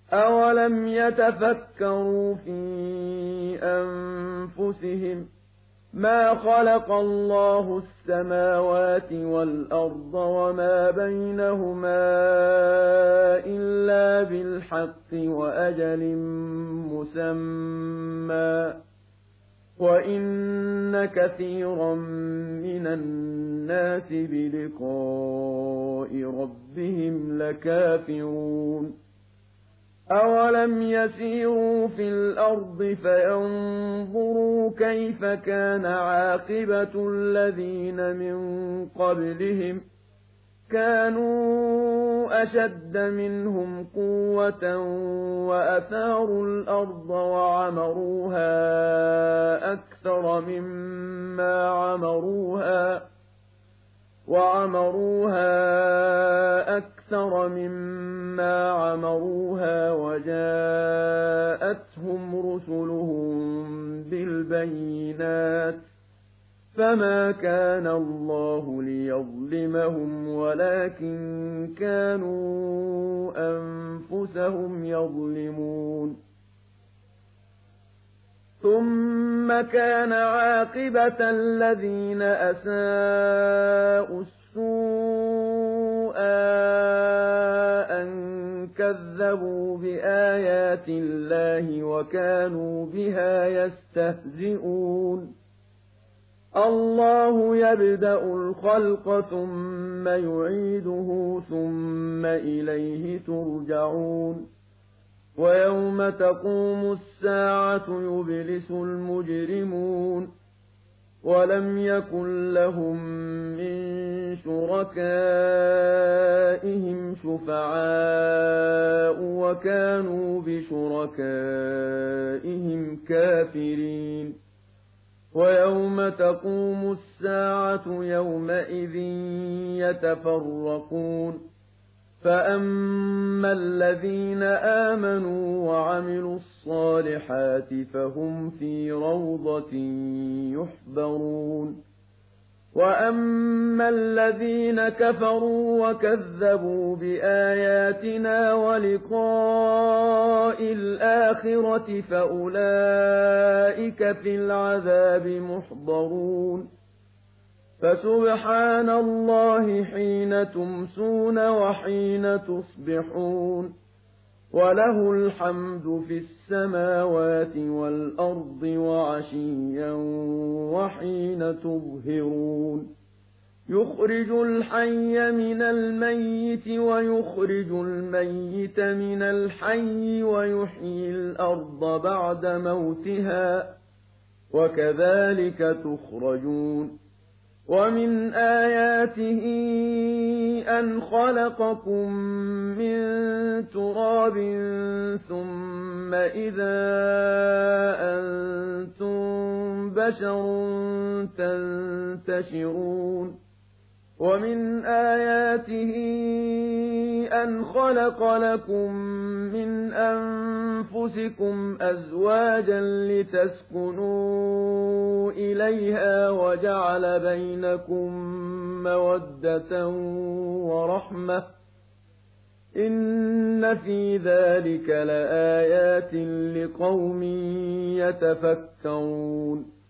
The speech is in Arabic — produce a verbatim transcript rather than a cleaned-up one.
أَوَلَمْ يَتَفَكَّرُوا فِي أَنفُسِهِم مَا خَلَقَ اللَّهُ السَّمَاوَاتِ وَالْأَرْضَ وَمَا بَيْنَهُمَا إِلَّا بِالْحَقِّ وَأَجَلٍ مُّسَمًّى وَإِنَّ كَثِيرًا مِّنَ النَّاسِ بِلِقَاءِ رَبِّهِمْ لَكَافِرُونَ أَوَلَمْ يَسِيرُوا فِي الْأَرْضِ فَيَنظُرُوا كَيْفَ كَانَ عَاقِبَةُ الَّذِينَ مِن قَبْلِهِمْ كَانُوا أَشَدَّ مِنْهُمْ قُوَّةً وَأَثَارُوا الْأَرْضَ وَعَمَرُوهَا أَكْثَرَ مِمَّا عَمَرُوهَا وَعَمَرُوهَا أَكْثَرَ مِمَّا عَمَرُوهَا وَجَاءَتْهُمْ رُسُلُهُم بِالْبَيِّنَاتِ فَمَا كَانَ اللَّهُ لِيَظْلِمَهُمْ وَلَكِن كَانُوا أَنفُسَهُمْ يَظْلِمُونَ ثُمَّ كَانَ عَاقِبَةَ الَّذِينَ أَسَاءُوا السُّوأَىٰ أَن كَذَّبُوا بِآيَاتِ اللَّهِ وَكَانُوا بِهَا يَسْتَهْزِئُونَ اللَّهُ يَبْدَأُ الْخَلْقَ ثُمَّ يُعِيدُهُ ثُمَّ إِلَيْهِ تُرْجَعُونَ وَيَوْمَ تَقُومُ السَّاعَةُ يُبْلِسُ الْمُجْرِمُونَ وَلَمْ يَكُن لَّهُم مِّن شُرَكَائِهِمْ شُفَعَاءُ وَكَانُوا بِشُرَكَائِهِمْ كَافِرِينَ وَيَوْمَ تَقُومُ السَّاعَةُ يَوْمَئِذٍ يَتَفَرَّقُونَ فَأَمَّا الَّذِينَ آمَنُوا وَعَمِلُوا الصَّالِحَاتِ فَهُمْ فِي رَوْضَةٍ يُحْبَرُونَ وَأَمَّا الَّذِينَ كَفَرُوا وَكَذَّبُوا بِآيَاتِنَا وَلِقَاءِ الْآخِرَةِ فَأُولَٰئِكَ فِي الْعَذَابِ مُحْضَرُونَ فَسُبْحَانَ اللَّهِ حِينَ تُمْسُونَ وَحِينَ تُصْبِحُونَ وَلَهُ الْحَمْدُ فِي السَّمَاوَاتِ وَالْأَرْضِ وَعَشِيًّا وَحِينَ تُظْهِرُونَ يُخْرِجُ الْحَيَّ مِنَ الْمَيِّتِ وَيُخْرِجُ الْمَيِّتَ مِنَ الْحَيِّ وَيُحْيِي الْأَرْضَ بَعْدَ مَوْتِهَا وَكَذَٰلِكَ تُخْرَجُونَ وَمِنْ آيَاتِهِ أَنْ خَلَقَكُم مِّن تُرَابٍ ثُمَّ إِذَا أَنتُم بَشَرٌ تَنتَشِرُونَ وَمِنْ آيَاتِهِ أَنْ خَلَقَ لَكُم مِّنْ أَنفُسِكُمْ أَزْوَاجًا لِّتَسْكُنُوا إِلَيْهَا وَجَعَلَ بَيْنَكُم مَّوَدَّةً وَرَحْمَةً ۚ إِنَّ فِي ذَٰلِكَ لَآيَاتٍ لِّقَوْمٍ يَتَفَكَّرُونَ